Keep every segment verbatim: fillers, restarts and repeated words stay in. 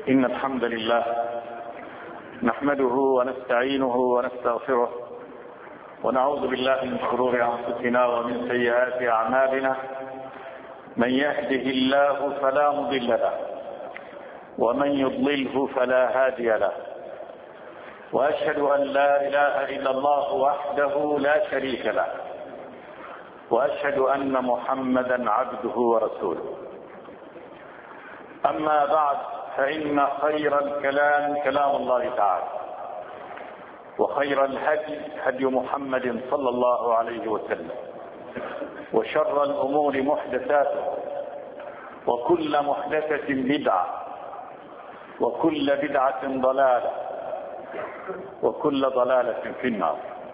إن الحمد لله نحمده ونستعينه ونستغفره ونعوذ بالله من شرور أنفسنا ومن سيئات أعمالنا. من يهده الله فلا مضل له ومن يضلله فلا هادي له، وأشهد أن لا إله إلا الله وحده لا شريك له، وأشهد أن محمدا عبده ورسوله. أما بعد، فإن خير الكلام كلام الله تعالى، وخير الهدي هدي محمد صلى الله عليه وسلم، وشر الأمور محدثاتها، وكل محدثة بدعة، وكل بدعة ضلالة، وكل ضلالة في النار.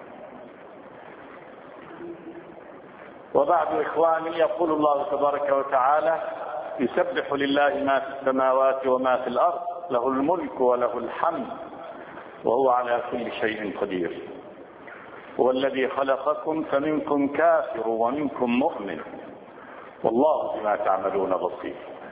وبعد إخواني، يقول الله تبارك وتعالى: يسبح لله ما في السماوات وما في الأرض، له الملك وله الحمد وهو على كل شيء قدير. هو الذي خلقكم فمنكم كافر ومنكم مؤمن، والله بما تعملون بصير.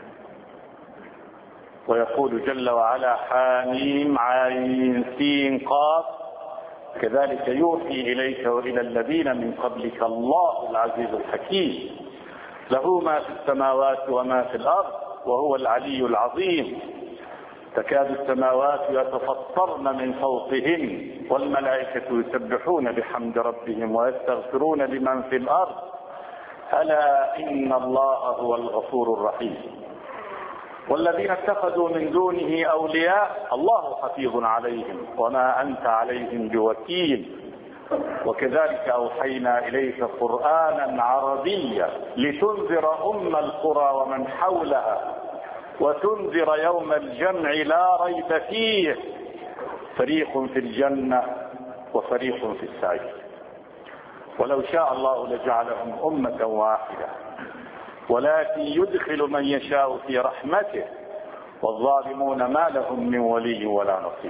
ويقول جل وعلا: حاميم عين سين قاف، كذلك يوحي إليك وإلى الذين من قبلك الله العزيز الحكيم، له ما في السماوات وما في الأرض وهو العلي العظيم. تكاد السماوات يتفطرن من فوقهن والملائكة يسبحون بحمد ربهم ويستغفرون لمن في الأرض، ألا إن الله هو الغفور الرحيم. والذين اتخذوا من دونه أولياء الله حفيظ عليهم وما أنت عليهم بوكيل. وكذلك أوحينا إليك قرآنا عربيا لتنذر أم القرى ومن حولها وتنذر يوم الجمع لا ريب فيه، فريق في الجنة وفريق في السعير. ولو شاء الله لجعلهم أمة واحدة، ولكن يدخل من يشاء في رحمته، والظالمون ما لهم من ولي ولا نصير.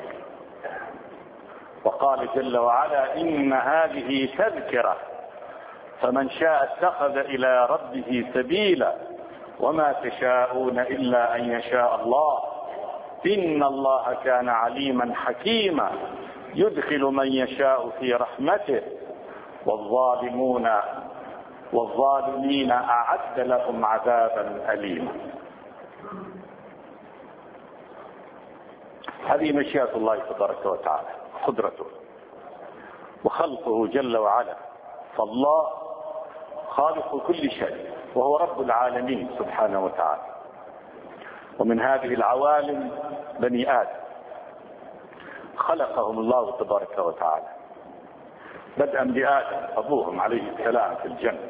وقال جل وعلا: إن هذه تذكرة فمن شاء اتخذ إلى ربه سبيلا وما تشاءون إلا أن يشاء الله إن الله كان عليما حكيما يدخل من يشاء في رحمته والظالمون والظالمين أعد لهم عذابا أليما. هذه مشيئة الله تبارك وتعالى، قدرته وخلقه جل وعلا. فالله خالق كل شيء، وهو رب العالمين سبحانه وتعالى. ومن هذه العوالم بني آدم خلقهم الله تبارك وتعالى، بدءا بآدم أبوهم عليه السلام في الجنة.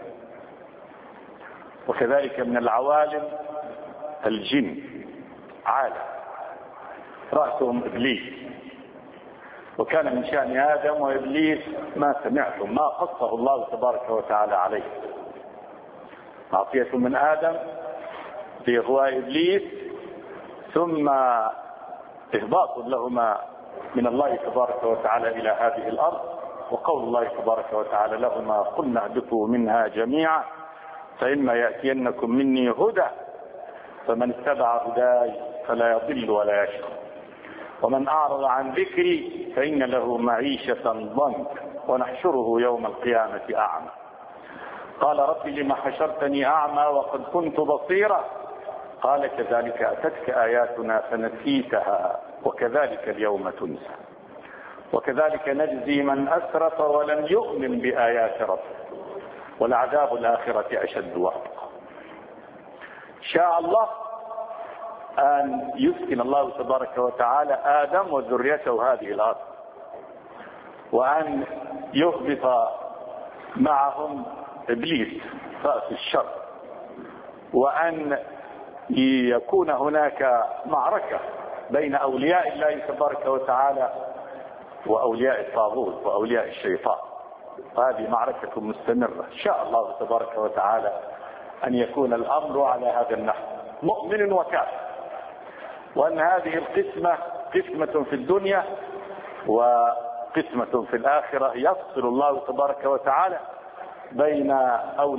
وكذلك من العوالم الجن، عالم رأسهم إبليس. وكان من شأن آدم وإبليس ما سمعتم ما قصه الله تبارك وتعالى عليه: معصية من آدم بإغواء إبليس، ثم إهباط لهما من الله تبارك وتعالى إلى هذه الأرض، وقول الله تبارك وتعالى لهما: قلنا اهبطوا منها جميعا فإما يأتينكم مني هدى فمن اتبع هداي فلا يضل ولا يشقى، ومن أعرض عن ذكري فإن له معيشة ضنكا ونحشره يوم القيامة أعمى. قال: رب لم حشرتني أعمى وقد كنت بصيرا؟ قال: كذلك أتتك آياتنا فنسيتها وكذلك اليوم تنسى. وكذلك نجزي من أسرف ولم يؤمن بآيات ربه، ولعذاب الآخرة أشد وأبقى. شاء الله أن يسكن الله تبارك وتعالى آدم وذريته هذه الأرض، وأن يهبط معهم إبليس رأس الشر، وأن يكون هناك معركة بين أولياء الله تبارك وتعالى وأولياء الطاغوت وأولياء الشيطان. هذه معركة مستمرة. شاء الله تبارك وتعالى أن يكون الأمر على هذا النحو، مؤمن وكافر، وأن هذه القسمة قسمة في الدنيا وقسمة في الآخرة، يفصل الله تبارك وتعالى بين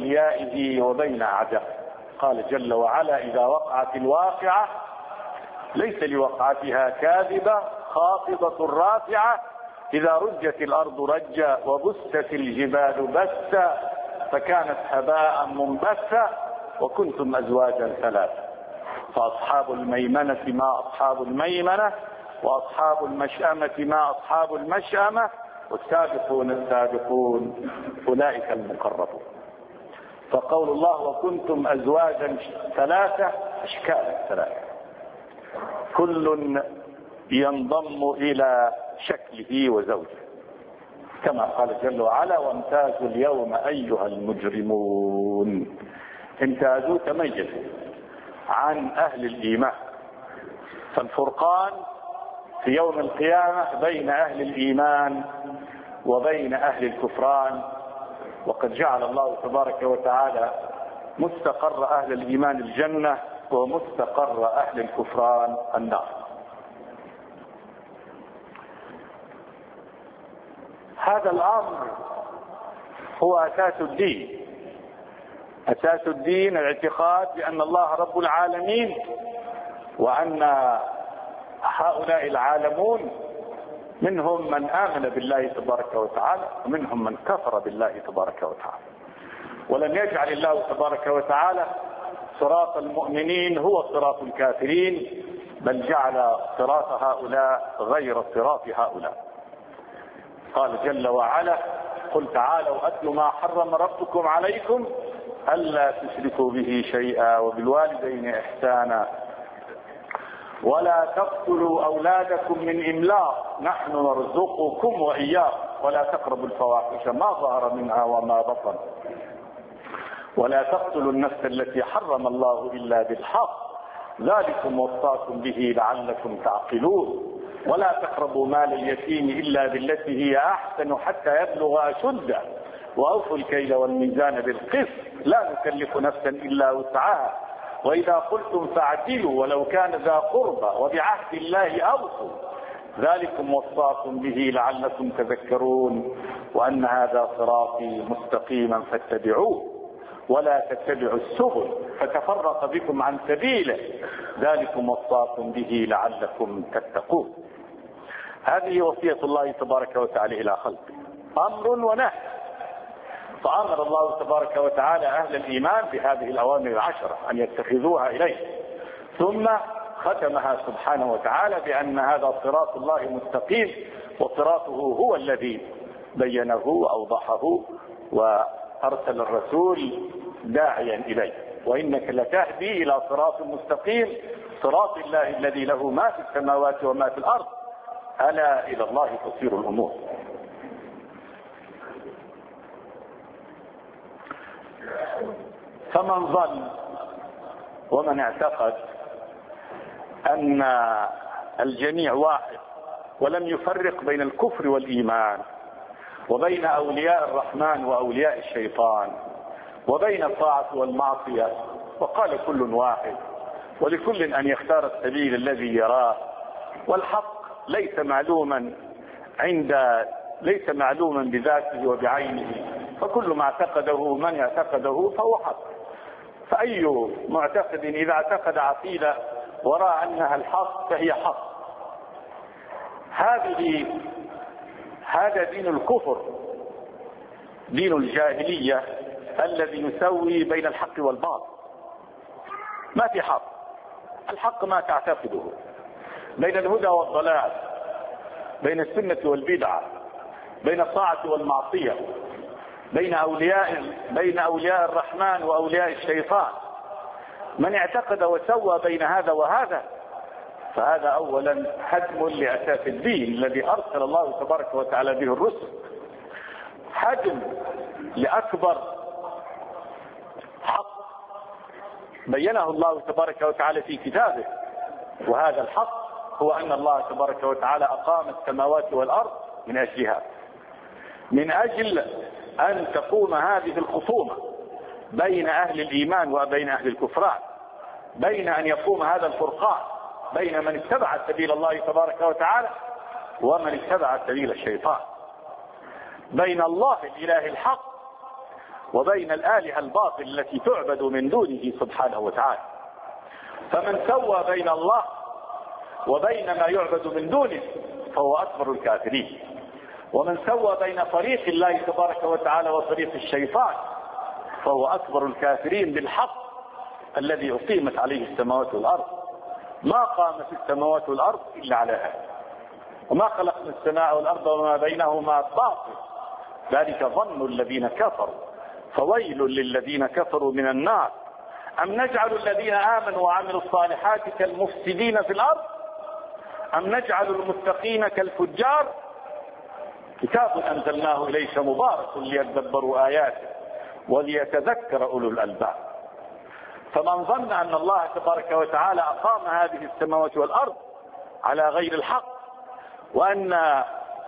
أوليائه وبين أعدائه. قال جل وعلا: إذا وقعت الواقعة ليس لوقعتها كاذبة خافضة رافعة إذا رجت الأرض رجا وبست الجبال بسا فكانت هباء منبثا وكنتم أزواجا ثلاثة فأصحاب الميمنة ما أصحاب الميمنة وأصحاب المشأمة ما أصحاب المشأمة والسابقون السابقون أولئك المقربون. فقول الله وكنتم أزواجا ثلاثة أشكال ثلاثة كل ينضم إلى شكله وزوجه كما قال جل وعلا وامتازوا اليوم أيها المجرمون. امتازوا تميزوا عن أهل الإيمان. فالفرقان في يوم القيامة بين أهل الإيمان وبين أهل الكفران. وقد جعل الله تبارك وتعالى مستقر أهل الإيمان الجنة ومستقر أهل الكفران النار. هذا الأمر هو أساس الدين. أساس الدين الاعتقاد بأن الله رب العالمين وأن هؤلاء العالمون منهم من آمن بالله تبارك وتعالى ومنهم من كفر بالله تبارك وتعالى. ولم يجعل الله تبارك وتعالى صراط المؤمنين هو صراط الكافرين بل جعل صراط هؤلاء غير صراط هؤلاء. قال جل وعلا قل تعالوا أتل ما حرم ربكم عليكم ألا تشركوا به شيئا وبالوالدين إحسانا ولا تقتلوا أولادكم من إملاق نحن نرزقكم وإياكم ولا تقربوا الفواحش ما ظهر منها وما بطن ولا تقتلوا النفس التي حرم الله إلا بالحق ذلكم وصاكم به لعلكم تعقلون ولا تقربوا مال اليتيم إلا بالتي هي أحسن حتى يبلغ أشده وأوفوا الكيل والميزان بالقسط لا نكلف نفسا إلا وسعها وإذا قلتم فاعدلوا ولو كان ذا قربى وبعهد الله أوفوا ذلكم وصاكم به لعلكم تذكرون وأن هذا صراطي مستقيما فاتبعوه ولا تتبعوا السبل فتفرق بكم عن سبيله ذلكم وصاكم به لعلكم تتقون. هذه وصية الله تبارك وتعالى إلى خلقه أمر ونهي. فأمر الله تبارك وتعالى أهل الإيمان بهذه الأوامر العشرة أن يتخذوها إليه ثم ختمها سبحانه وتعالى بأن هذا صراط الله مستقيم وصراطه هو الذي بينه وأوضحه وأرسل الرسول داعيا إليه وإنك لتهدي إلى صراط مستقيم صراط الله الذي له ما في السماوات وما في الأرض ألا إلى الله تصير الأمور. فمن ظن ومن اعتقد أن الجميع واحد ولم يفرق بين الكفر والإيمان وبين أولياء الرحمن وأولياء الشيطان وبين الطاعة والمعصية وقال كل واحد ولكل أن يختار السبيل الذي يراه والحق ليس معلوما عند ليس معلوما بذاته وبعينه فكل ما اعتقده من اعتقده فهو حق. فأي معتقد إذا اعتقد عقيدة ورأى أنها الحق فهي حق. هذه هذا دين الكفر دين الجاهلية الذي يسوي بين الحق والباطل. ما في حق، الحق ما تعتقده بين الهدى والضلال بين السنة والبدعة بين الطاعة والمعصية بين أولياء بين أولياء الرحمن وأولياء الشيطان. من اعتقد وسوى بين هذا وهذا فهذا أولا هدم لأساس الدين الذي أرسل الله تبارك وتعالى به الرسل، هدم لأكبر حق بينه الله تبارك وتعالى في كتابه. وهذا الحق هو أن الله تبارك وتعالى أقام السماوات والأرض من أجلها، من أجل أن تقوم هذه الخصومة بين أهل الإيمان وبين أهل الكفران، بين أن يقوم هذا الفرقان بين من اتبع سبيل الله تبارك وتعالى ومن اتبع سبيل الشيطان، بين الله الإله الحق وبين الآلهة الباطل التي تعبد من دونه سبحانه وتعالى. فمن سوى بين الله وبين ما يعبد من دونه فهو أكبر الكافرين. ومن سوى بين طريق الله تبارك وتعالى وطريق الشيطان فهو أكبر الكافرين بالحق الذي أقيمت عليه السماوات والأرض. ما قامت السماوات والأرض إلا على هذا، وما خلقنا السماء والأرض وما بينهما باطل، ذلك ظن الذين كفروا فويل للذين كفروا من النار. أم نجعل الذين آمنوا وعملوا الصالحات كالمفسدين في الأرض أم نجعل المتقين كالفجار. كتاب أنزلناه إليك مبارك ليدبروا آياته وليتذكر أولو الألباب. فمن ظن أن الله تبارك وتعالى أقام هذه السماوات والأرض على غير الحق، وأن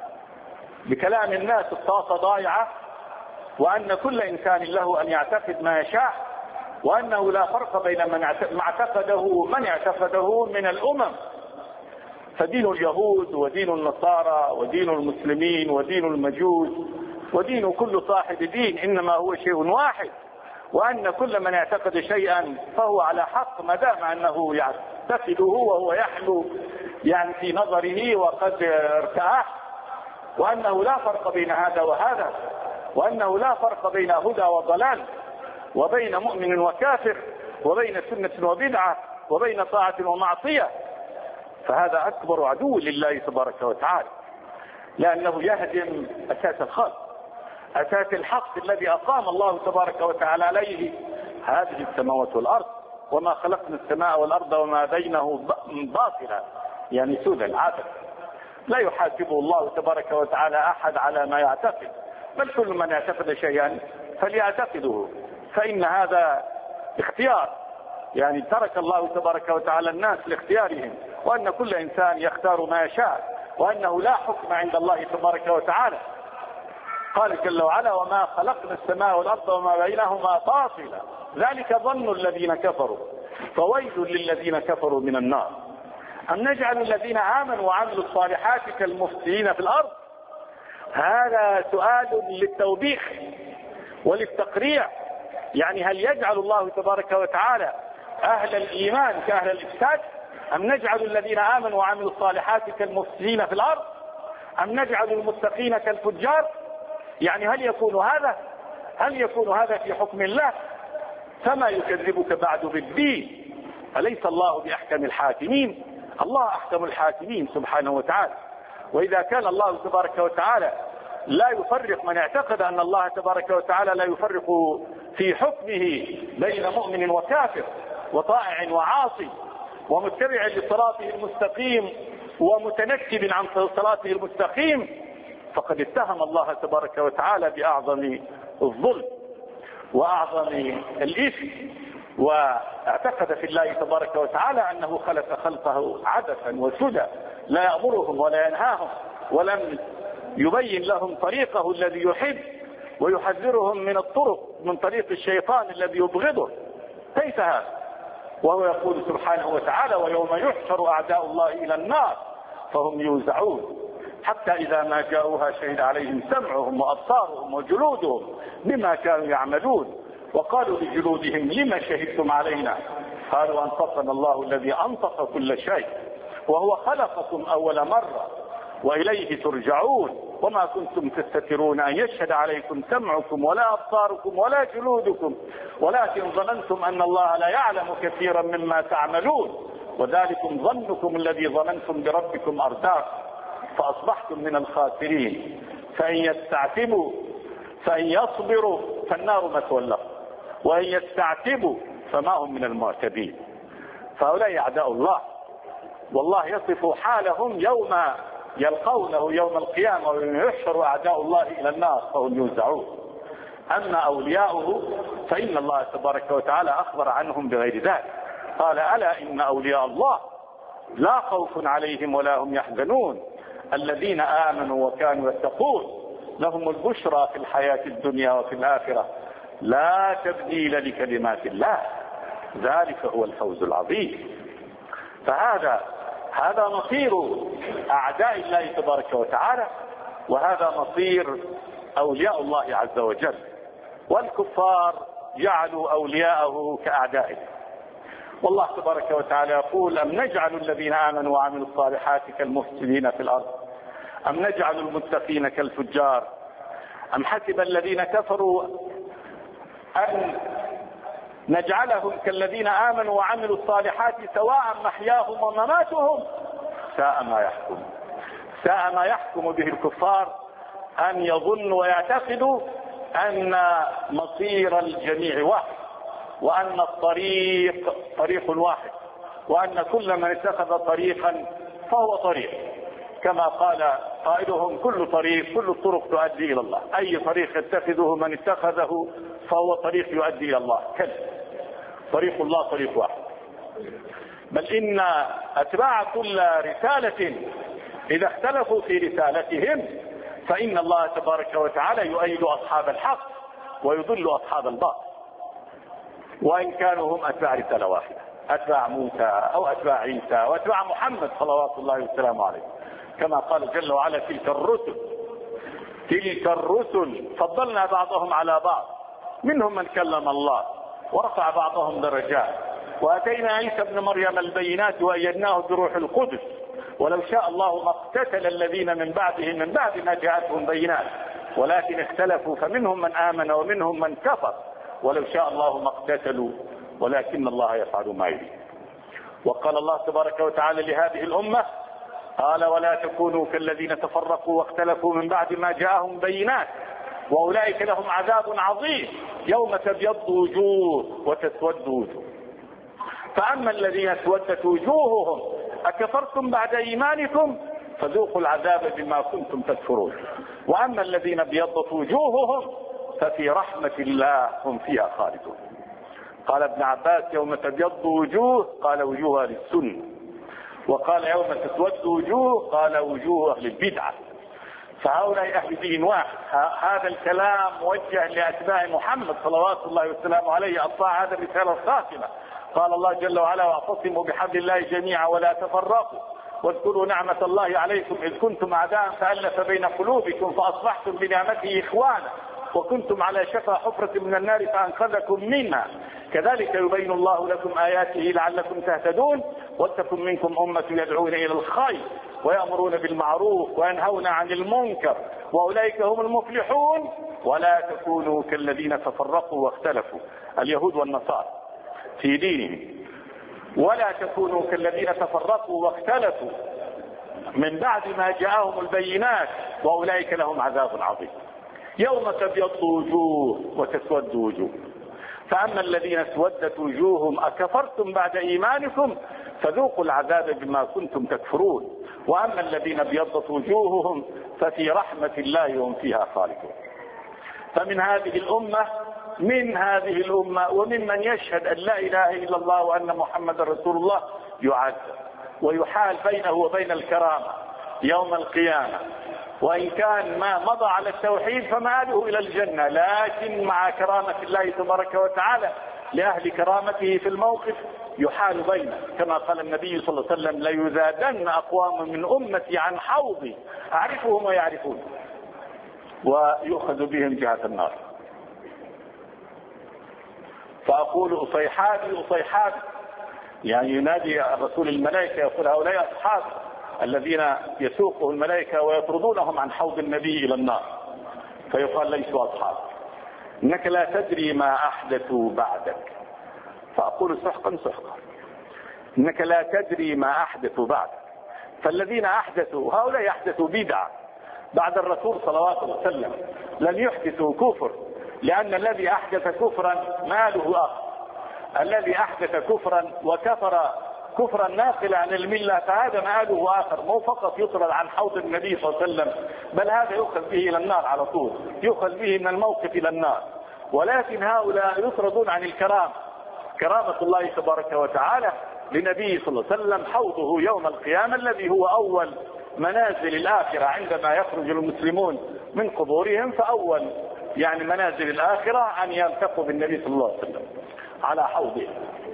بكلام الناس الطاقة ضائعة، وأن كل إنسان له أن يعتقد ما يشاء، وأنه لا فرق بين من اعتقده من اعتقده من الأمم، فدين اليهود ودين النصارى ودين المسلمين ودين المجوس ودين كل صاحب دين إنما هو شيء واحد، وأن كل من اعتقد شيئا فهو على حق ما دام أنه يعتقده وهو يحلو يعني في نظره وقد ارتاح، وأنه لا فرق بين هذا وهذا، وأنه لا فرق بين هدى وضلال، وبين مؤمن وكافر، وبين سنة وبدعة، وبين طاعة ومعصية. فهذا أكبر عدو لله تبارك وتعالى، لأنه يهدم أساس الخلق، أساس الحق الذي أقام الله تبارك وتعالى عليه هذه السماوات والأرض. وما خلقنا السماء والأرض وما بينه باطلا، يعني سودا عبثا. لا يحاسبه الله تبارك وتعالى أحد على ما يعتقد، بل كل من يعتقد شيئا فليعتقده، فإن هذا اختيار، يعني ترك الله تبارك وتعالى الناس لاختيارهم، وأن كل إنسان يختار ما يشاء، وأنه لا حكم عند الله تبارك وتعالى. قال جل وعلا وما خلقنا السماء والأرض وما بينهما باطلا ذلك ظن الذين كفروا فويل للذين كفروا من النار. أم نجعل الذين آمنوا وعملوا الصالحات كالمفسدين في الأرض. هذا سؤال للتوبيخ وللتقريع، يعني هل يجعل الله تبارك وتعالى أهل الإيمان كأهل الإفساد؟ أم نجعل الذين آمنوا وعملوا الصالحات كالمفسدين في الأرض أم نجعل المتقين كالفجار؟ يعني هل يكون هذا هل يكون هذا في حكم الله؟ فما يكذبك بعد بالدين، أليس الله بأحكم الحاكمين؟ الله أحكم الحاكمين سبحانه وتعالى. وإذا كان الله تبارك وتعالى لا يفرق، من اعتقد أن الله تبارك وتعالى لا يفرق في حكمه بين مؤمن وكافر وطائع وعاصي ومتبع لصراطه المستقيم ومتنكب عن صراطه المستقيم، فقد اتهم الله تبارك وتعالى بأعظم الظلم وأعظم الإثم، واعتقد في الله تبارك وتعالى أنه خلق خلقه عبثا وسدى، لا يأمرهم ولا ينهاهم، ولم يبين لهم طريقه الذي يحب، ويحذرهم من الطرق من طريق الشيطان الذي يبغضه. كيف هذا؟ وهو يقول سبحانه وتعالى ويوم يحشر أعداء الله إلى النار فهم يوزعون حتى إذا ما جاءوها شهد عليهم سمعهم وأبصارهم وجلودهم بما كانوا يعملون وقالوا لجلودهم لما شهدتم علينا قالوا أنطقنا الله الذي أنطق كل شيء وهو خلقكم أول مرة وإليه ترجعون وما كنتم تستترون أن يشهد عليكم سمعكم ولا أبصاركم ولا جلودكم ولكن ظننتم أن الله لا يعلم كثيرا مما تعملون وذلكم ظنكم الذي ظننتم بربكم أرداكم فأصبحتم من الخاسرين فإن يستعتبوا فإن يصبروا فالنار مثوى لهم وإن يستعتبوا فما هم من المعتبين. فهؤلاء أعداء الله، والله يصف حالهم يوم يلقونه يوم القيامة ويحشر أعداء الله إلى النار فهم يوزعون. أما أولياؤه فإن الله تبارك وتعالى أخبر عنهم بغير ذلك، قال ألا إن أولياء الله لا خوف عليهم ولا هم يحزنون الذين آمنوا وكانوا يتقون لهم البشرى في الحياة الدنيا وفي الآخرة لا تبديل لكلمات الله ذلك هو الفوز العظيم. فهذا هذا مصير أعداء الله تبارك وتعالى، وهذا مصير أولياء الله عز وجل. والكفار جعلوا أولياءه كأعدائه، والله تبارك وتعالى يقول: أم نجعل الذين آمنوا وعملوا الصالحات كالمفسدين في الأرض أم نجعل المتقين كالفجار أم حسب الذين كفروا أن نجعلهم كالذين آمنوا وعملوا الصالحات سواء محياهم ومماتهم ساء ما يحكم. ساء ما يحكم به الكفار أن يظنوا ويعتقدوا أن مصير الجميع واحد، وأن الطريق طريق واحد، وأن كل من اتخذ طريقا فهو طريق، كما قال قائلهم: كل طريق كل الطرق تؤدي إلى الله. أي طريق يتخذه من اتخذه فهو طريق يؤدي إلى الله. كلا، طريق الله طريق واحد. بل إن أتباع كل رسالة إذا اختلفوا في رسالتهم فإن الله تبارك وتعالى يؤيد أصحاب الحق ويضل أصحاب الباطل، وإن كانوا هم أتباع رسالة واحدة، أتباع موسى أو أتباع عيسى وأتباع محمد صلوات الله وسلامه عليه، كما قال جل وعلا: تلك الرسل تلك الرسل فضلنا بعضهم على بعض منهم من كلم الله ورفع بعضهم درجات وأتينا عيسى ابن مريم البينات وأيدناه بروح القدس ولو شاء الله ما اقتتل الذين من بعدهم من بعد ما جاءتهم بينات ولكن اختلفوا فمنهم من آمن ومنهم من كفر ولو شاء الله ما اقتتلوا ولكن الله يفعل ما يريد. وقال الله تبارك وتعالى لهذه الأمة: قال: ولا تكونوا كالذين تفرقوا واختلفوا من بعد ما جاءهم بينات وأولئك لهم عذاب عظيم يوم تبيض وجوه وتسود وجوه. فأما الذين اسودت وجوههم أكفرتم بعد إيمانكم فذوقوا العذاب بما كنتم تكفرون، وأما الذين ابيضت وجوههم ففي رحمة الله هم فيها خالدون. قال ابن عباس: يوم تبيض وجوه قال وجوه أهل السنة، وقال يوم تسود وجوه قال وجوه أهل البدعة. فهؤلاء أهل دين واحد. هذا الكلام موجه لأتباع محمد صلوات الله وسلامه عليه أطاع هذا الرسالة الخاتمة. قال الله جل وعلا: واعتصموا بحبل الله جميعا ولا تفرقوا واذكروا نعمة الله عليكم إذ كنتم أعداء فألف بين قلوبكم فأصبحتم بنعمته إخوانا وكنتم على شفا حفرة من النار فأنقذكم منها كذلك يبين الله لكم آياته لعلكم تهتدون ولتكن منكم أمة يدعون إلى الخير ويأمرون بالمعروف وينهون عن المنكر وأولئك هم المفلحون ولا تكونوا كالذين تفرقوا واختلفوا اليهود والنصارى في دينهم ولا تكونوا كالذين تفرقوا واختلفوا من بعد ما جاءهم البينات وأولئك لهم عذاب عظيم يوم تبيض وجوه وتسود وجوه. فأما الذين اسودت وجوههم أكفرتم بعد إيمانكم فذوقوا العذاب بما كنتم تكفرون وأما الذين ابيضت وجوههم ففي رحمة الله هم فيها خالدون. فمن هذه الأمة من هذه الأمة وممن يشهد أن لا إله إلا الله وأن محمد رسول الله يعذب ويحال بينه وبين الكرامة يوم القيامة، وإن كان ما مضى على التوحيد فمآله إلى الجنة، لكن مع كرامة الله تبارك وتعالى لأهل كرامته في الموقف يحال بينه، كما قال النبي صلى الله عليه وسلم: ليذادن أقوام من أمتي عن حوضي أعرفهم ويعرفون ويؤخذ بهم جهة النار. فأقول أصيحابي أصيحابي، يعني ينادي الرسول الملائكة يقول: هؤلاء أصحاب الذين يسوقه الملائكة ويطردونهم عن حوض النبي إلى النار، فيقال: ليسوا أصحاب، إنك لا تدري ما أحدثوا بعدك. فأقول: سحقا سحقا، إنك لا تدري ما أحدثوا بعدك. فالذين أحدثوا هؤلاء أحدثوا بدعة بعد الرسول صلوات الله عليه وسلم، لم يحدثوا كفر، لأن الذي أحدث كفرا ماله آخر، الذي أحدث كفرا وكفر كفرا ناقلا عن الملة فهذا مآله آخر، مو فقط يطرد عن حوض النبي صلى الله عليه وسلم، بل هذا يؤخذ به إلى النار على طول، يؤخذ به من الموقف إلى النار. ولكن هؤلاء يطردون عن الكرامة، كرامة الله تبارك وتعالى لنبي صلى الله عليه وسلم حوضه يوم القيامة الذي هو أول منازل الآخرة عندما يخرج المسلمون من قبورهم، فأول يعني منازل الآخرة أن يلتقوا بالنبي صلى الله عليه وسلم على حوضه.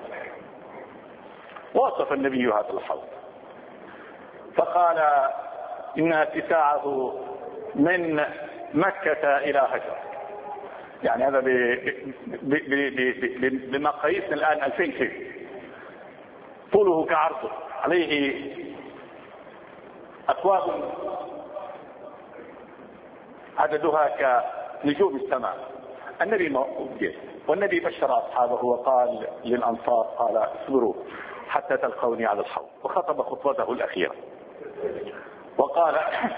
وصف النبي هذا الحوض فقال: إن اتساعه من مكة إلى هجر، يعني هذا بمقاييسنا الآن ألفين كيلو، طوله كعرضه، عليه أكواب عددها كنجوم السماء. النبي موجود، والنبي بشر أصحابه وقال للأنصار قال اصبروا حتى تلقوني على الحوض، وخطب خطبته الأخيرة وقال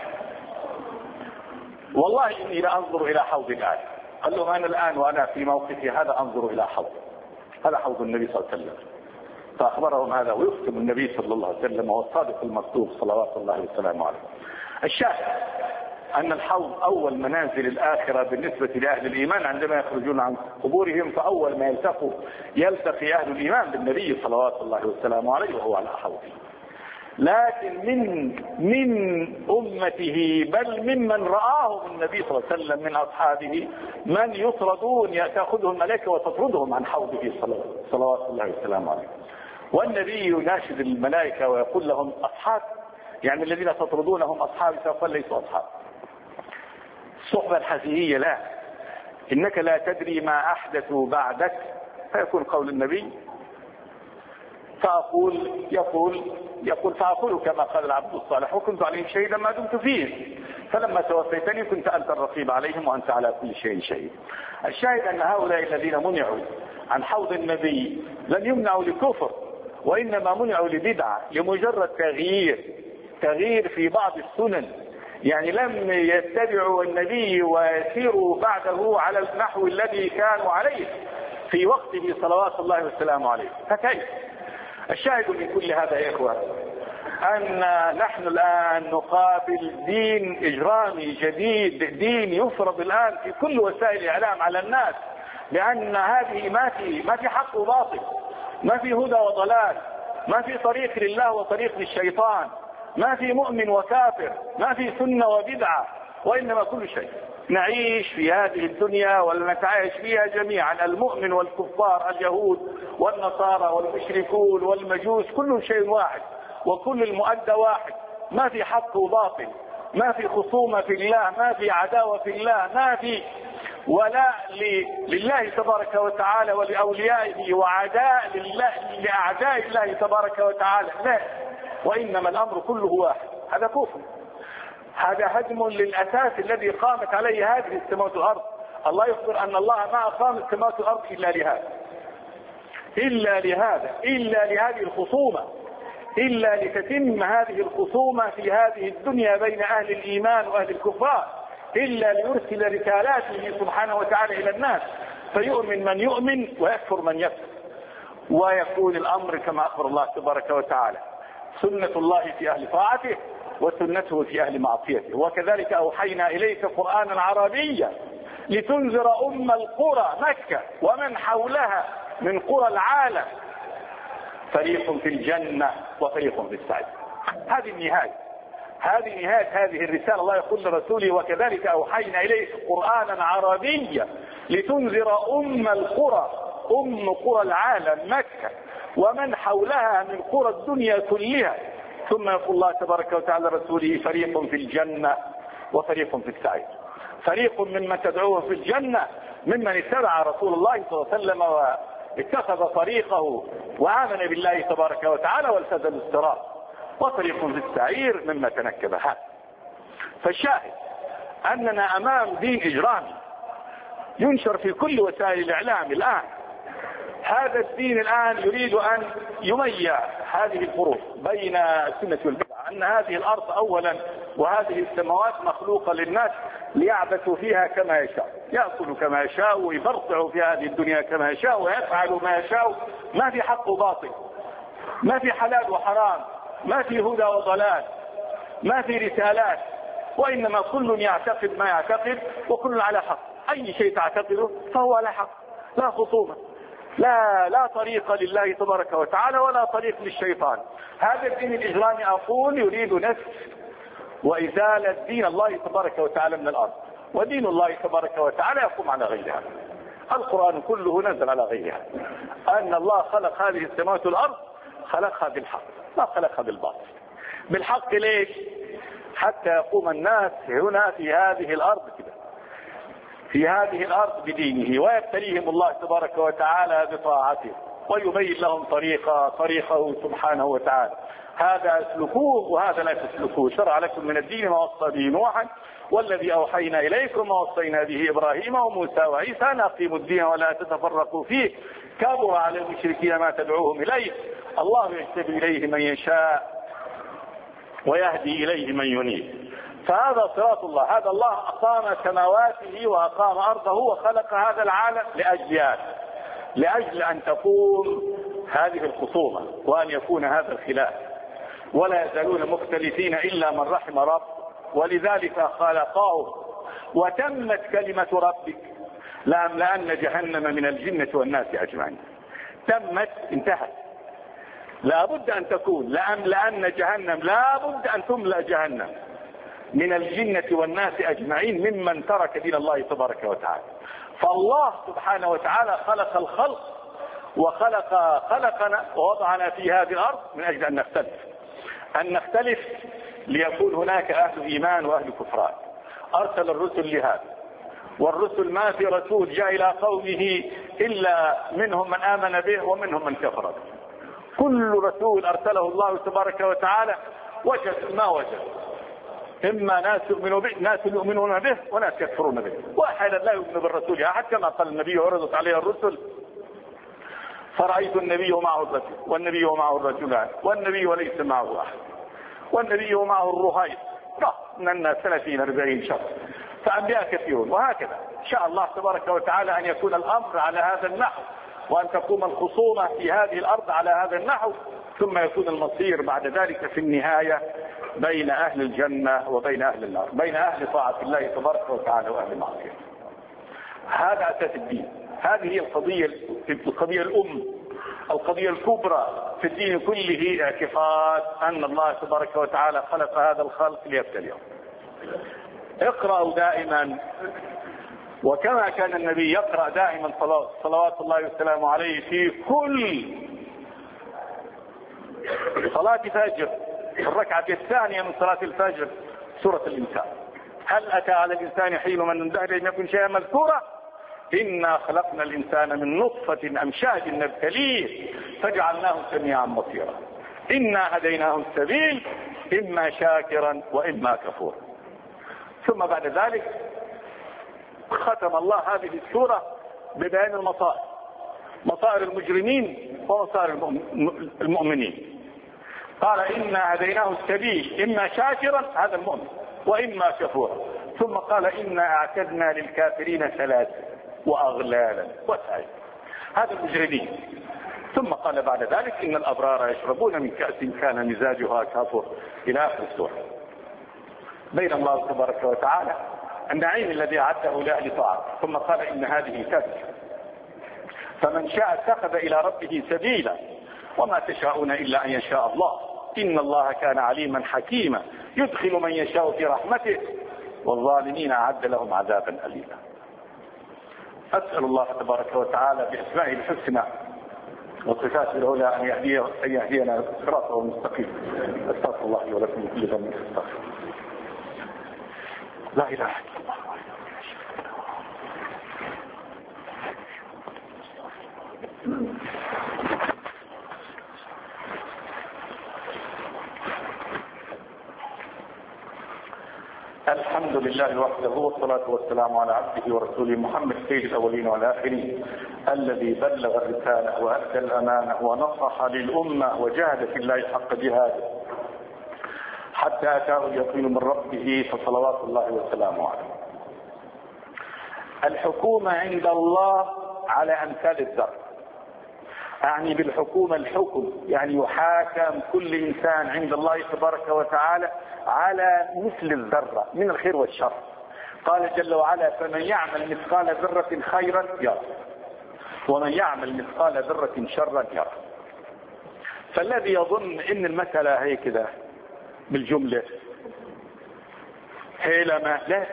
والله إني لأنظر إلى حوض الآن. قال له أنا الآن وأنا في موقفي هذا أنظر إلى حوض، هذا حوض النبي صلى الله عليه وسلم. فأخبرهم هذا، ويختم النبي صلى الله عليه وسلم وهو الصادق المصدوق صلوات الله وسلامه عليه. الشاهد أن الحوض أول منازل الآخرة بالنسبة لأهل الإيمان عندما يخرجون عن قبورهم، فأول ما يلتقوا يلتقي أهل الإيمان بالنبي صلوات الله وسلامه عليه وهو على حوضه. لكن من من أمته بل ممن رآهم النبي صلى الله عليه وسلم من أصحابه من يطردون، تأخذهم الملائكة وتطردهم عن حوضه صلوات الله وسلامه عليه. والنبي يناشد الملائكة ويقول لهم أصحاب، يعني الذين تطردونهم أصحابي، فقال ليسوا أصحاب. الصحبة الحزينية لا، إنك لا تدري ما أحدثوا بعدك، فيكون قول النبي فأقول يقول يقول فأقول كما قال العبد الصالح وكنت عليهم شهيدا ما دمت فيه، فلما توفيتني كنت أنت الرقيب عليهم وأنت على كل شيء شهيد. الشاهد أن هؤلاء الذين منعوا عن حوض النبي لم يمنعوا لكفر، وإنما منعوا لبدعة، لمجرد تغيير تغيير في بعض السنن، يعني لم يتبعوا النبي ويسيروا بعده على النحو الذي كانوا عليه في وقته صلوات الله والسلام عليه. فكيف؟ الشاهد من كل هذا يا إخوة أن نحن الآن نقابل دين إجرامي جديد، دين يفرض الآن في كل وسائل الإعلام على الناس، لأن هذه ما في ما في حق وباطل، ما في هدى وضلال، ما في طريق لله وطريق للشيطان، ما في مؤمن وكافر، ما في سنة وبدعة، وإنما كل شيء نعيش في هذه الدنيا ولنتعايش فيها جميعا، المؤمن والكفار، اليهود والنصارى والمشركون والمجوس، كل شيء واحد وكل المؤدى واحد، ما في حق وباطل، ما في خصومة في الله، ما في عداوة في الله، ما في ولا لله تبارك وتعالى ولأوليائه وعداء لله لأعداء الله تبارك وتعالى، لا، وإنما الأمر كله واحد. هذا كفر، هذا هدم للأساس الذي قامت عليه هذه السماوات والأرض. الله يخبر أن الله ما أقام السماوات والأرض إلا لهذا إلا لهذا إلا لهذه الخصومة، إلا لتتم هذه الخصومة في هذه الدنيا بين أهل الإيمان وأهل الكفار، إلا ليرسل رسالاته سبحانه وتعالى إلى الناس، فيؤمن من يؤمن ويكفر من يكفر، ويكون الأمر كما أخبر الله تبارك وتعالى، سنة الله في أهل طاعته وسنته في أهل معصيته. وكذلك أوحينا إليك قرآنا عربيا لتنذر أم القرى مكة ومن حولها من قرى العالم، فريق في الجنة وفريق في السعير. هذه النهاية، هذه نهاية هذه الرسالة. الله يقول لرسوله وكذلك أوحينا إليك قرآنا عربيا لتنذر أم القرى، أم قرى العالم مكة ومن حولها من قرى الدنيا كلها. ثم يقول الله تبارك وتعالى رسوله فريق في الجنة وفريق في السعير. فريق ممن تدعوه في الجنة ممن اتبع رسول الله صلى الله عليه وسلم واتخذ طريقه وآمن بالله تبارك وتعالى والتزم الصراط، وفريق في السعير مما تنكب هذا. فالشاهد أننا أمام دين إجرامي ينشر في كل وسائل الإعلام الآن. هذا الدين الآن يريد أن يميع هذه الفروق بين السنة والبدعة، أن هذه الأرض أولا وهذه السماوات مخلوقة للناس ليعبثوا فيها كما يشاء، يأكلوا كما يشاء ويبرطعوا في هذه الدنيا كما يشاء ويفعلوا ما يشاء، ما في حق وباطل، ما في حلال وحرام، ما في هدى وضلال، ما في رسالات، وإنما كل يعتقد ما يعتقد وكل على حق. أي شيء تعتقده فهو على حق، لا خصومة، لا لا طريق لله تبارك وتعالى ولا طريق للشيطان. هذا الدين الإجرامي أقول يريد نسف وإزالة دين الله تبارك وتعالى من الأرض، ودين الله تبارك وتعالى يقوم على غيرها. القرآن كله نزل على غيرها، أن الله خلق هذه السماوات والأرض خلقها بالحق، لا خلقها بالباطل. بالحق ليش؟ حتى يقوم الناس هنا في هذه الأرض كده، في هذه الأرض بدينه، ويبتليهم الله تبارك وتعالى بطاعته، ويبين لهم طريقة طريقه سبحانه وتعالى. هذا اسلكوه وهذا لا تسلكوه. شرع لكم من الدين ما وصى به نوحا والذي أوحينا إليكم ووصينا به إبراهيم وموسى وعيسى أن أقيموا الدين ولا تتفرقوا فيه كبر على المشركين ما تدعوهم إليه الله يجتبي إليه من يشاء ويهدي إليه من ينيب. فهذا صراط الله. هذا الله أقام سماواته وأقام أرضه وخلق هذا العالم لأجل هذا، لأجل أن تقوم هذه الخصومة وأن يكون هذا الخلاف، ولا يزالون مختلفين إلا من رحم رب، ولذلك خلقه. وتمت كلمة ربك لأملأن جهنم من الجنة والناس أجمعين. تمت، انتهت. لا بد أن تكون لأملأن جهنم، لا بد أن تملأ جهنم من الجنة والناس أجمعين ممن ترك دين الله تبارك وتعالى. فالله سبحانه وتعالى خلق الخلق وخلق خلقنا ووضعنا في هذه الأرض من أجل أن نختلف أن نختلف ليكون هناك أهل إيمان وأهل كفران. أرسل الرسل لهذا، والرسل ما في رسول جاء إلى قومه إلا منهم من آمن به ومنهم من كفر به. كل رسول أرسله الله تبارك وتعالى وجد ما وجد، إما ناس يؤمنون به ناس يؤمنون به وناس يكفرون به، وأحيانا لا يؤمن بالرسول أحد كما قال النبي عرضت عليه الرسل فرأيت النبي معه الرجل والنبي معه الرجلان والنبي وليس معه أحد والنبي معه الرهيب من الناس ثلاثين أربعين شخص، فأنبياء كثيرون. وهكذا شاء الله تبارك وتعالى أن يكون الأمر على هذا النحو، وأن تقوم الخصومة في هذه الأرض على هذا النحو، ثم يكون المصير بعد ذلك في النهاية بين أهل الجنة وبين أهل النار، بين أهل طاعة الله تبارك وتعالى وأهل معصيته. هذا أساس الدين. هذه هي القضية القضية الأم، القضية الكبرى في الدين كله، اعتقاد أن الله تبارك وتعالى خلق هذا الخلق ليبتليهم. اقرأوا دائما، وكما كان النبي يقرأ دائما صلوات الله والسلام عليه في كل صلاة فجر في الركعة الثانية من صلاة الفجر سورة الإنسان. هل أتى على الإنسان حين من الدهر لم يكن شيئا مذكورا؟ إنا خلقنا الإنسان من نطفة أمشاج نبتليه فجعلناه سميعا بصيرا إنا هديناه السبيل إما شاكرا وإما كفورا. ثم بعد ذلك ختم الله هذه السورة ببيان المصائر، مصائر المجرمين ومصائر المؤمنين. قال إنا هديناه السبيل إما شاكرا هذا المؤمن وإما كفورا، ثم قال إنا أعتدنا للكافرين سلاسل وأغلالا وسعيرا هذا المجرمين. ثم قال بعد ذلك إن الأبرار يشربون من كأس كان مزاجها كافور إلى آخر السورة. بين الله تبارك وتعالى النعيم الذي أعده لأهل طاعته، ثم قال إن هذه تذكرة فمن شاء اتخذ إلى ربه سبيلا وما تشاءون إلا أن يشاء الله إن الله كان عليما حكيما يدخل من يشاء في رحمته والظالمين أعد لهم عذابا أليما. أسأل الله تبارك وتعالى بأسمائه الحسنى وصفاته العلى أن يهدي أن يهدينا صراطه المستقيم. أستغفر الله لي ولكم من كل ذنب فاستغفروه. لا إله إلا الله. الحمد لله وحده والصلاة والسلام على عبده ورسوله محمد سيد الأولين والآخرين الذي بلغ الرسالة وأدى الأمانة ونصح للأمة وجاهد في الله حق جهاده حتى أتاه اليقين من ربه فصلوات الله وسلامه عليه. الحكومة عند الله على أمثال الذر، أعني بالحكومة الحكم يعني يحاكم كل إنسان عند الله تبارك وتعالى على مثل الذرة من الخير والشر. قال جل وعلا فمن يعمل مثقال ذرة خيرا يرى ومن يعمل مثقال ذرة شرا يرى. فالذي يظن إن المسألة هي كده بالجملة هيلمة، لا،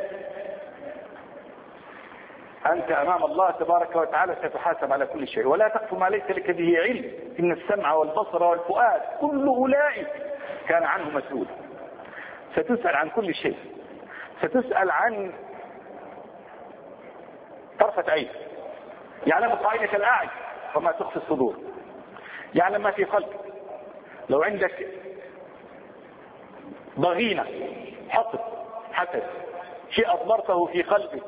أنت أمام الله تبارك وتعالى ستحاسب على كل شيء. ولا تقف ما ليس لك به علم إن السمع والبصر والفؤاد كل أولئك كان عنه مسؤول. ستسأل عن كل شيء، ستسأل عن طرفة عين، يعلم خائنة الأعين وما تخفي الصدور. يعلم ما في قلبك. لو عندك ضغينة، حقد، حسد، شيء أضمرته في قلبك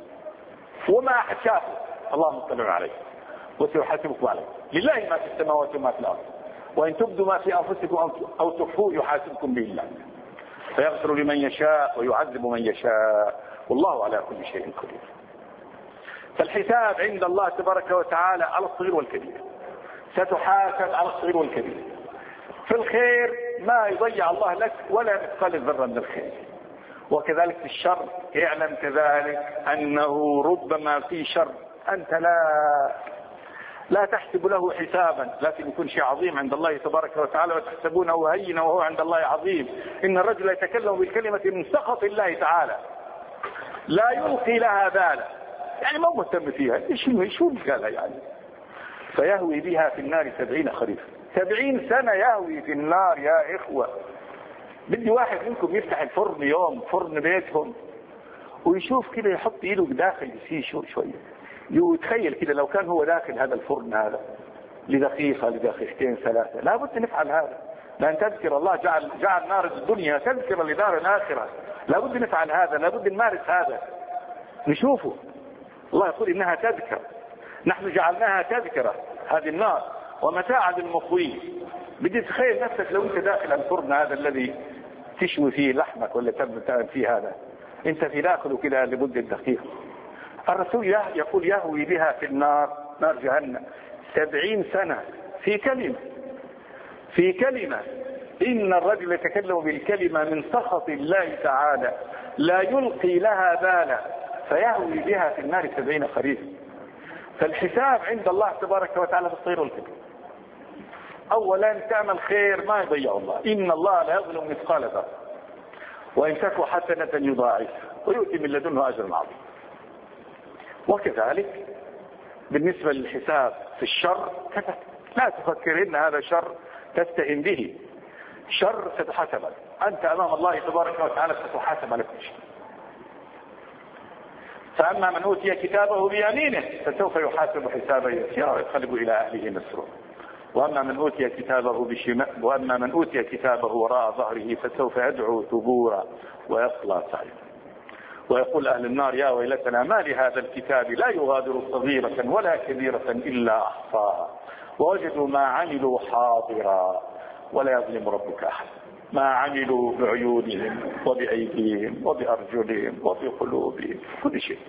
وما أحد شافه، الله مطلع عليه وسيحاسبكم عليه. لله ما في السماوات وما في الأرض، وإن تبدوا ما في أنفسكم أو تخفوه يحاسبكم به الله، فيغفر لمن يشاء ويعذب من يشاء، والله على كل شيء قدير. فالحساب عند الله تبارك وتعالى على الصغير والكبير، ستحاسب على الصغير والكبير. في الخير ما يضيع الله لك ولا مثقال الذرة من الخير، وكذلك في الشر اعلم كذلك أنه ربما في شر أنت لا لا تحسب له حسابا، لكن يكون شيء عظيم عند الله تبارك وتعالى، وتحسبونه هينا وهو عند الله عظيم. إن الرجل يتكلم بالكلمة من سخط الله تعالى لا يلقي لها بالا، يعني ما مهتم فيها، ايش شو قالها يعني، فيهوي بها في النار سبعين خريفا. سبعين سنة يهوي في النار يا إخوة. بدي واحد منكم يفتح الفرن يوم، فرن بيتهم، ويشوف كده يحط ايده داخل فيه شو شوية، يتخيل كده لو كان هو داخل هذا الفرن هذا لدقيقة لدقيقتين ثلاثة، لابد نفعل هذا، لأن تذكر الله جعل جعل نار الدنيا تذكر لدار الآخرة، لابد نفعل هذا، لابد نمارس هذا، نشوفه. الله يقول إنها تذكرة، نحن جعلناها تذكرة هذه النار ومتاعا للمقوين. بدي تخيل نفسك لو أنت داخل الفرن هذا الذي تشوي فيه لحمك ولا تبتعد فيه هذا، أنت في داخله كده لمدة دقيقة. الرسول يقول يهوي بها في النار، نار جهنم، سبعين سنة في كلمة في كلمة إن الرجل يتكلم بالكلمة من سخط الله تعالى لا يلقي لها بالا فيهوي بها في النار سبعين خريفا. فالحساب عند الله تبارك وتعالى في الصغير والكبير. أولا تعمل خير ما يضيع الله، إن الله لا يظلم مثقال ذرة وإن تك حسنة يضاعف ويؤتي من لدنه أجر عظيم. وكذلك بالنسبة للحساب في الشر لا تفكر إن هذا شر تستهين به، شر ستحاسب أنت أمام الله تبارك وتعالى، ستحاسب على كل شيء. فأما من أوتي كتابه بيمينه فسوف يحاسب حسابا يسيرا وينقلب إلى أهله مسرورا، وأما من أوتي كتابه بشماله وأما من أوتي كتابه وراء ظهره فسوف يدعو ثبورا ويصلى سعيرا. ويقول أهل النار يا ويلتنا ما لهذا الكتاب لا يغادر صغيرة ولا كبيرة إلا أحصاها ووجدوا ما عملوا حاضرا ولا يظلم ربك أحد. ما عملوا بعيونهم وبأيديهم وبأرجلهم وبقلوبهم، كل شيء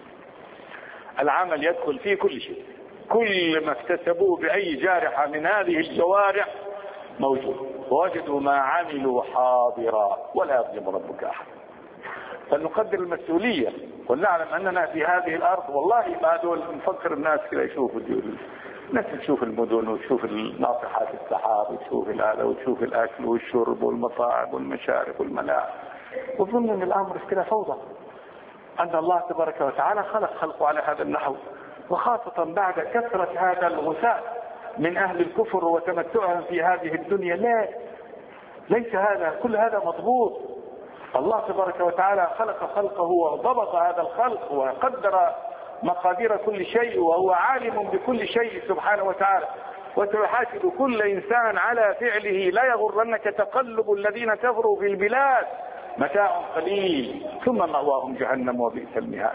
العمل يدخل فيه كل شيء، كل ما اكتسبوه بأي جارحة من هذه الجوارح موجود، ووجدوا ما عملوا حاضرا ولا يظلم ربك أحد. فلنقدر المسؤولية ونعلم أننا في هذه الأرض، والله ما دول نفكر الناس كده يشوفوا دول الناس، تشوف المدن وتشوف ناطحات السحاب وتشوف هذا وتشوف الأكل والشرب والمطاعم والمشارب والملاعب، وظن أن الأمر كده فوضى. أن الله تبارك وتعالى خلق خلقه على هذا النحو، وخاصة بعد كثرة هذا الغثاء من أهل الكفر وتمتعهم في هذه الدنيا. لا، ليس هذا، كل هذا مضبوط. الله تبارك وتعالى خلق خلقه وضبط هذا الخلق وقدر مقادير كل شيء، وهو عالم بكل شيء سبحانه وتعالى، وسيحاسب كل إنسان على فعله. لا يغرنك تقلب الذين كفروا في البلاد، متاع قليل ثم مأواهم جهنم وبئس المهاد.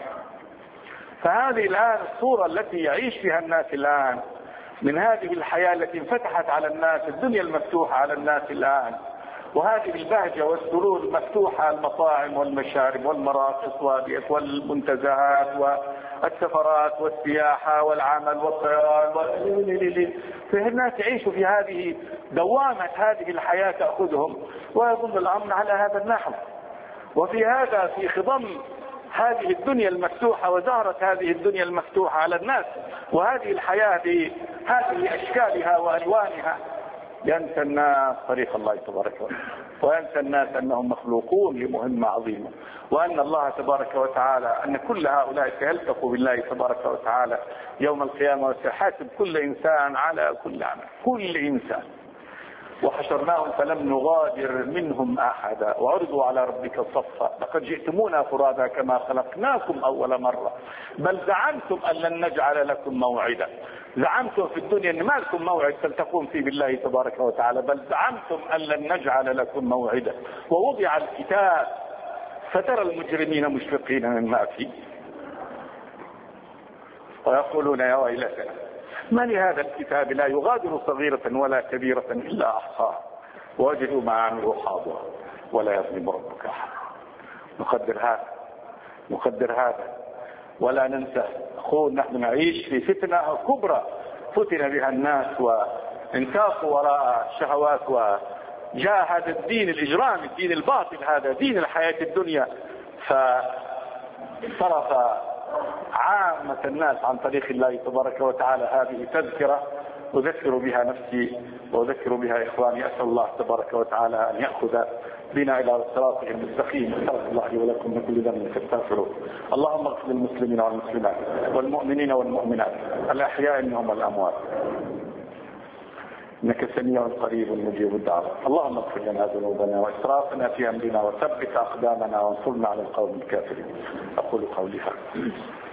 فهذه الآن الصورة التي يعيش فيها الناس الآن من هذه الحياة التي انفتحت على الناس، الدنيا المفتوحة على الناس الآن، وهذه البهجة والسرور المفتوحة، المطاعم والمشارب والمراقص والمنتزهات والسفرات والسياحة والعمل والطيران، فالناس يعيشوا في هذه دوامة هذه الحياة تأخذهم، ويظن الأمر على هذا النحو. وفي هذا في خضم هذه الدنيا المفتوحة وزهرة هذه الدنيا المفتوحة على الناس وهذه الحياة بهذه أشكالها وألوانها، ينسى الناس طريق الله تبارك وتعالى، وينسى الناس أنهم مخلوقون لمهمة عظيمة، وأن الله تبارك وتعالى أن كل هؤلاء سيلتقوا بالله تبارك وتعالى يوم القيامة، وسيحاسب كل إنسان على كل عمل، كل إنسان. وحشرناهم فلم نغادر منهم أحدا وعرضوا على ربك صفا لقد جئتمونا فرادا كما خلقناكم أول مرة بل زعمتم أن لن نجعل لكم موعدا. زعمتم في الدنيا أن ما لكم موعد تلتقون فيه بالله تبارك وتعالى، بل زعمتم أن لن نجعل لكم موعدا. ووضع الكتاب فترى المجرمين مشفقين مما فيه ويقولون يا ويلتنا ما لهذا الكتاب لا يغادر صغيرة ولا كبيرة إلا أحصاها ووجدوا ما عملوا حاضرا ولا يظلم ربك أحدا. نقدر هذا نقدر هذا ولا ننسى أخونا نحن نعيش في فتنة كبرى فتن بها الناس وانتاقوا وراء الشهوات، وجاء هذا الدين الإجرام الدين الباطل هذا دين الحياة الدنيا فصرف عامة الناس عن طريق الله تبارك وتعالى. هذه تذكرة أذكر بها نفسي وأذكر بها إخواني. أسأل الله تبارك وتعالى أن يأخذ بنا إلى صراطه المستقيم. أسأل الله ولكم من كل ذنب فاستغفروه. اللهم اغفر للمسلمين والمسلمات والمؤمنين والمؤمنات الأحياء منهم والأموات إنك سميع قريب مجيب الدعوة. اللهم اغفر لنا ذنوبنا وإسرافنا في أمرنا وثبت أقدامنا وانصرنا على القوم الكافرين. أقول قولي هذا.